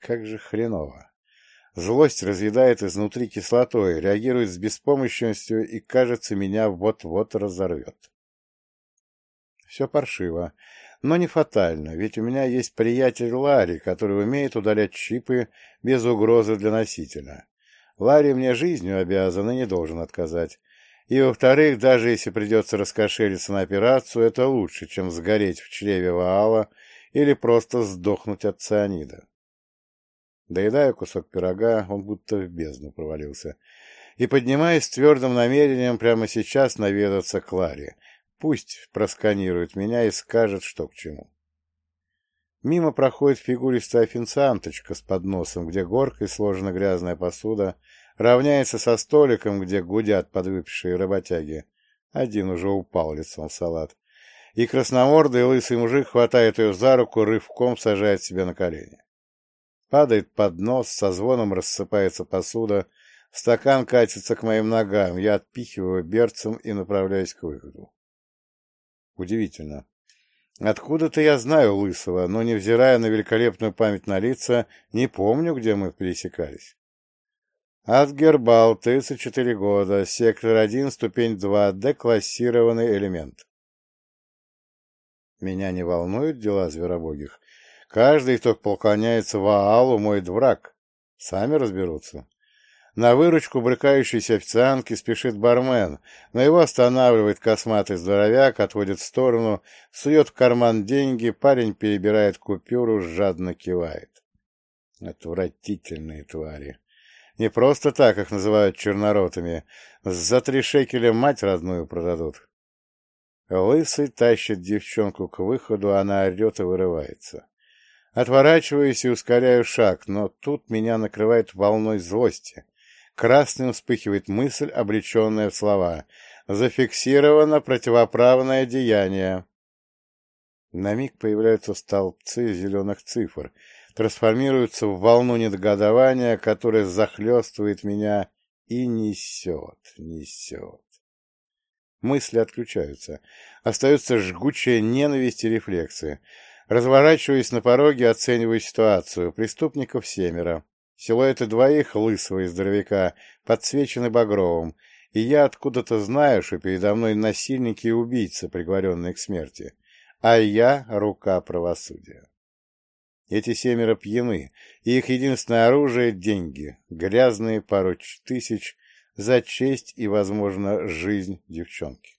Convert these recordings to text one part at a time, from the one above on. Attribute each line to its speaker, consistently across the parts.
Speaker 1: как же хреново. Злость разъедает изнутри кислотой, реагирует с беспомощностью и, кажется, меня вот-вот разорвет. Все паршиво, но не фатально, ведь у меня есть приятель Ларри, который умеет удалять чипы без угрозы для носителя. Ларри мне жизнью обязан и не должен отказать. И, во-вторых, даже если придется раскошелиться на операцию, это лучше, чем сгореть в чреве Ваала или просто сдохнуть от цианида. Доедая кусок пирога, он будто в бездну провалился, и поднимаясь с твердым намерением прямо сейчас наведаться к Ларе. Пусть просканирует меня и скажет, что к чему. Мимо проходит фигуристая официанточка с подносом, где горкой сложена грязная посуда, равняется со столиком, где гудят подвыпившие работяги. Один уже упал лицом в салат. И красномордый лысый мужик хватает ее за руку, рывком сажает себе на колени. Падает поднос, со звоном рассыпается посуда, стакан катится к моим ногам, я отпихиваю берцем и направляюсь к выходу. Удивительно. Откуда-то я знаю Лысого, но, невзирая на великолепную память на лица, не помню, где мы пересекались. Адгербал, 34 года, сектор 1, ступень 2, деклассированный элемент. Меня не волнуют дела зверобогих. Каждый, кто поклоняется Ваалу, мой враг. Сами разберутся. На выручку брыкающейся официантки спешит бармен, но его останавливает косматый здоровяк, отводит в сторону, сует в карман деньги, парень перебирает купюру, жадно кивает. Отвратительные твари. Не просто так их называют черноротами. За 3 шекеля мать родную продадут. Лысый тащит девчонку к выходу, она орет и вырывается. Отворачиваюсь и ускоряю шаг, но тут меня накрывает волной злости. Красным вспыхивает мысль, облеченная в слова. Зафиксировано противоправное деяние. На миг появляются столбцы зеленых цифр, трансформируются в волну негодования, которая захлестывает меня и несет. Мысли отключаются. Остается жгучая ненависть и рефлексы. Разворачиваясь на пороге, оцениваю ситуацию. Преступников 7. Силуэты 2 лысого и здоровяка подсвечены багровым, и я откуда-то знаю, что передо мной насильники и убийцы, приговоренные к смерти, а я — рука правосудия. Эти 7 пьяны, и их единственное оружие — деньги, грязные пару тысяч за честь и, возможно, жизнь девчонки.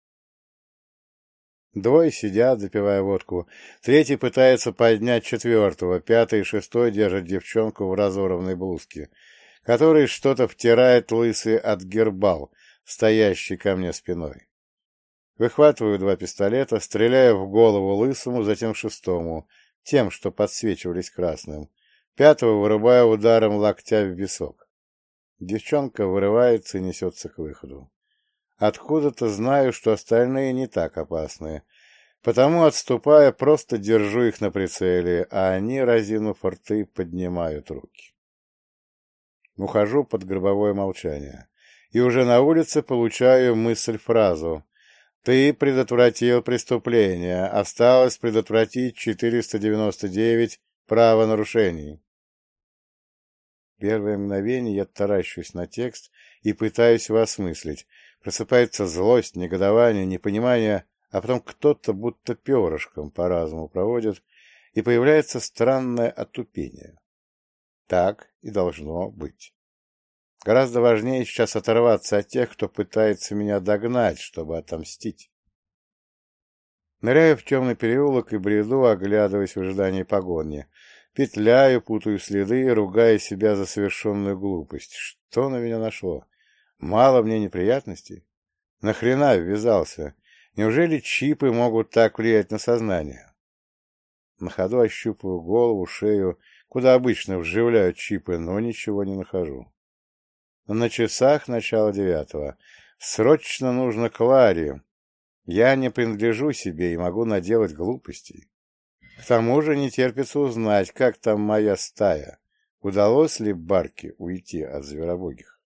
Speaker 1: 2 сидят, допивая водку, 3 пытается поднять 4, 5 и 6 держат девчонку в разорванной блузке, которой что-то втирает лысый Адгербал, стоящий ко мне спиной. Выхватываю 2 пистолета, стреляю в голову лысому, затем 6, тем, что подсвечивались красным. 5 вырубаю ударом локтя в висок. Девчонка вырывается и несется к выходу. Откуда-то знаю, что остальные не так опасны, потому, отступая, просто держу их на прицеле, а они, разинув рты, поднимают руки. Ухожу под гробовое молчание, и уже на улице получаю мысль-фразу: «Ты предотвратил преступление, осталось предотвратить 499 правонарушений». Первое мгновение я таращусь на текст и пытаюсь его осмыслить. Просыпается злость, негодование, непонимание, а потом кто-то будто перышком по разуму проводит, и появляется странное отупение. Так и должно быть. Гораздо важнее сейчас оторваться от тех, кто пытается меня догнать, чтобы отомстить. Ныряю в темный переулок и бреду, оглядываясь в ожидании погони. Петляю, путаю следы, ругая себя за совершенную глупость. Что на меня нашло? Мало мне неприятностей? Нахрена ввязался? Неужели чипы могут так влиять на сознание? На ходу ощупываю голову, шею, куда обычно вживляют чипы, но ничего не нахожу. На часах начало 9. Срочно нужно к Ларе. Я не принадлежу себе и могу наделать глупостей. К тому же не терпится узнать, как там моя стая. Удалось ли Барке уйти от зверобогих?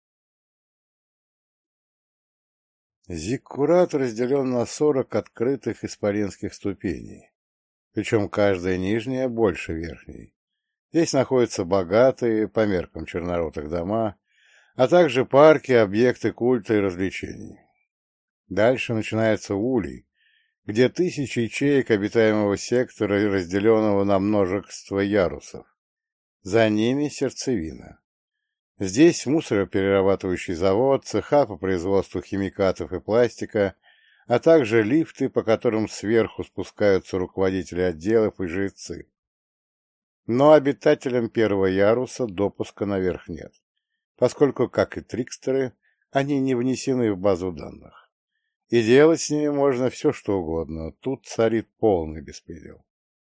Speaker 1: Зиккурат разделен на 40 открытых исполинских ступеней, причем каждая нижняя больше верхней. Здесь находятся богатые, по меркам черноротых, дома, а также парки, объекты культа и развлечений. Дальше начинается улей, где тысячи ячеек обитаемого сектора, разделенного на множество ярусов. За ними сердцевина. Здесь мусороперерабатывающий завод, цеха по производству химикатов и пластика, а также лифты, по которым сверху спускаются руководители отделов и жрецы. Но обитателям первого яруса допуска наверх нет, поскольку, как и трикстеры, они не внесены в базу данных. И делать с ними можно все, что угодно. Тут царит полный беспредел.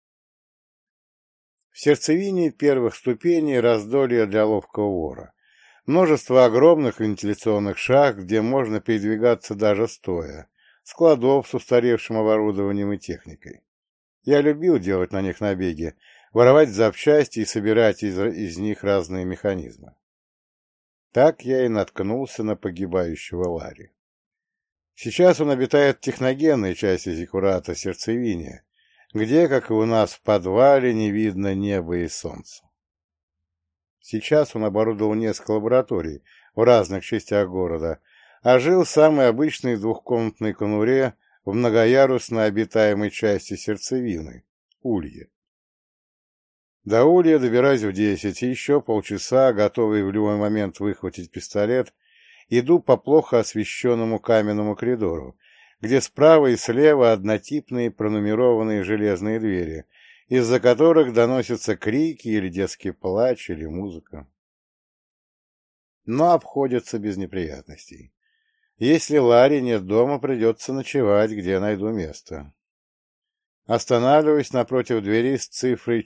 Speaker 1: В сердцевине первых ступеней раздолье для ловкого вора. Множество огромных вентиляционных шахт, где можно передвигаться даже стоя, складов с устаревшим оборудованием и техникой. Я любил делать на них набеги, воровать запчасти и собирать из них разные механизмы. Так я и наткнулся на погибающего Ларри. Сейчас он обитает в техногенной части Зиккурата, сердцевине, где, как и у нас в подвале, не видно неба и солнца. Сейчас он оборудовал несколько лабораторий в разных частях города, а жил в самой обычной двухкомнатной конуре в многоярусной обитаемой части сердцевины — Улье. До Улья добираюсь в 10, и еще полчаса, готовый в любой момент выхватить пистолет, иду по плохо освещенному каменному коридору, где справа и слева однотипные пронумерованные железные двери, из-за которых доносятся крики или детский плач, или музыка. Но обходятся без неприятностей. Если Ларри нет дома, придется ночевать, где найду место. Останавливаюсь напротив двери с цифрой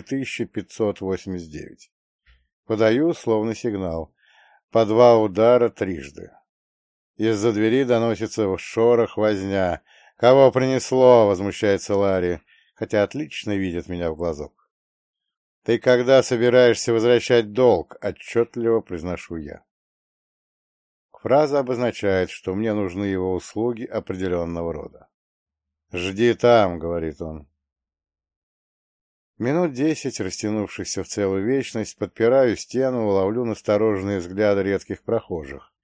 Speaker 1: 4589. Подаю словно сигнал. По 2 удара трижды. Из-за двери доносится шорох, возня. «Кого принесло?» — возмущается Ларри, хотя отлично видит меня в глазок. «Ты когда собираешься возвращать долг?» — отчетливо произношу я. Фраза обозначает, что мне нужны его услуги определенного рода. «Жди там», — говорит он. Минут 10, растянувшихся в целую вечность, подпираю стену, ловлю настороженные взгляды редких прохожих,